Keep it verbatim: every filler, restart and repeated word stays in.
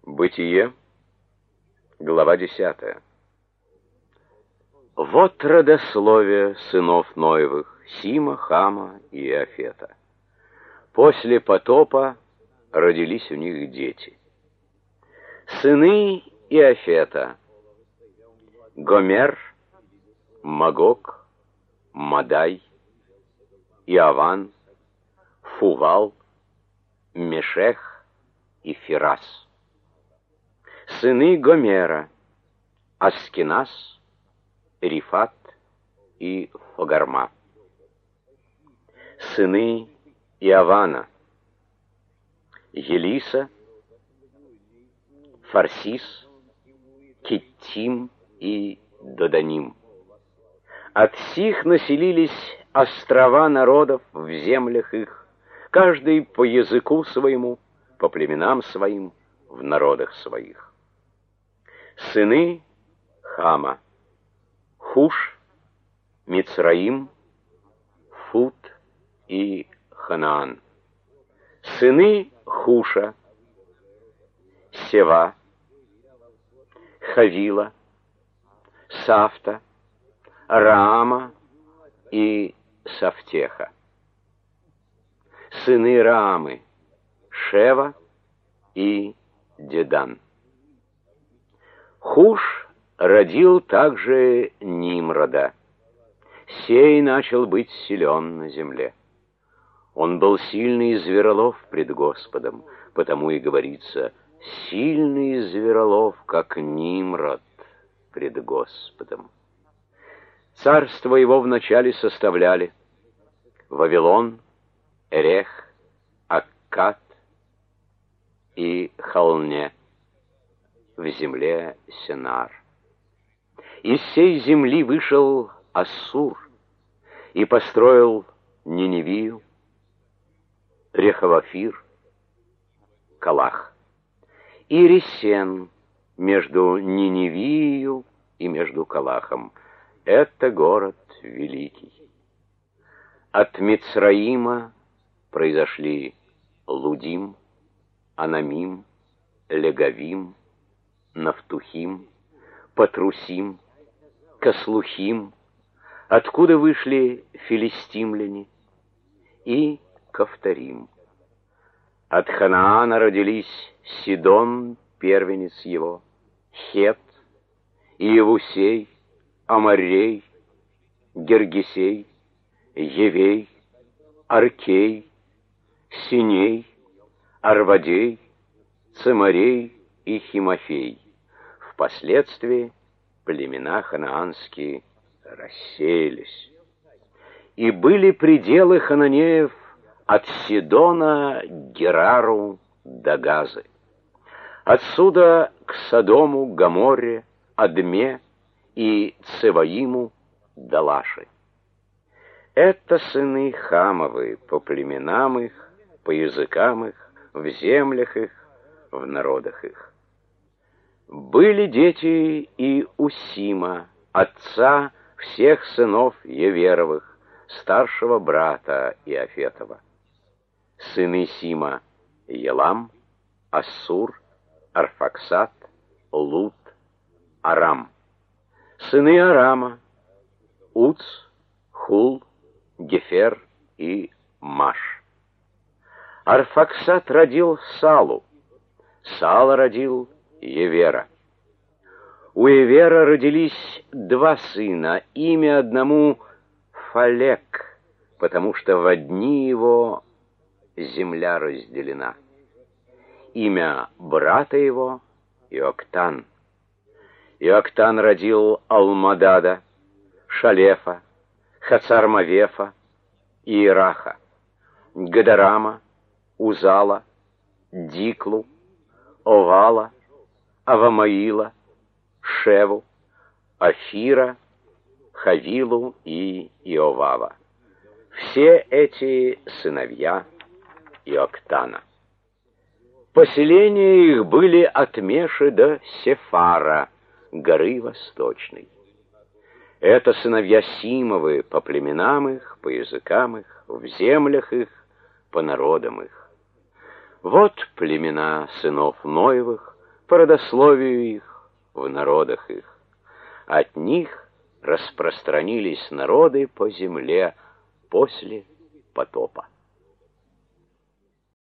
Бытие, глава десятая. Вот родословие сынов Ноевых, Сима, Хама и Иафета. После потопа родились у них дети. Сыны Иафета: Гомер, Магог, Мадай, Иаван, Фувал, Мешех и Фирас. Сыны Гомера: Аскинас, Рифат и Фагарма. Сыны Иавана: Елиса, Фарсис, Киттим и Доданим. От сих населились острова народов в землях их, каждый по языку своему, по племенам своим, в народах своих. Сыны Хама: Хуш, Мицраим, Фут и Ханаан. Сыны Хуша: Сева, Хавила, Сафта, Раама и Сафтеха. Сыны Раамы: Шева и Дедан. Хуш родил также Нимрода. Сей начал быть силен на земле. Он был сильный зверолов пред Господом, потому и говорится: сильный зверолов, как Нимрод пред Господом. Царство его вначале составляли Вавилон, Эрех, Аккад и Халне в земле Сенар. Из сей земли вышел Ассур и построил Ниневию, Рехавафир, Калах и Ресен между Ниневией и между Калахом. Это город великий. От Мицраима произошли Лудим, Анамим, Легавим, Нафтухим, Патрусим, Каслухим, откуда вышли филистимляне, и Кафторим. От Ханаана родились Сидон, первенец его, Хет, Иевусей, Амарей, Гергесей, Евей, Аркей, Синей, Арвадей, Цемарей и Химофей. Впоследствии племена ханаанские рассеялись. И были пределы хананеев от Сидона к Герару до Газы. Отсюда к Содому, Гоморре, Адме и Цеваиму до Лаши. Это сыны Хамовы по племенам их, по языкам их, в землях их, в народах их. Были дети и у Сима, отца всех сынов Еверовых, старшего брата Иафетова. Сыны Сима: Елам, Ассур, Арфаксад, Лут, Арам. Сыны Арама: Уц, Хул, Гефер и Маш. Арфаксад родил Салу, Сала родил Евера. У Евера родились два сына, имя одному Фалек, потому что в дни его земля разделена. Имя брата его Иоктан. Иоктан родил Алмадада, Шалефа, Хацармавефа и Ираха, Гадарама, Узала, Диклу, Овала, Авамаила, Шеву, Афира, Хавилу и Иовава. Все эти сыновья Иоктана. Поселения их были от Меши до Сефара, горы Восточной. Это сыновья Симовы по племенам их, по языкам их, в землях их, по народам их. Вот племена сынов Ноевых по родословию их, в народах их. От них распространились народы по земле после потопа.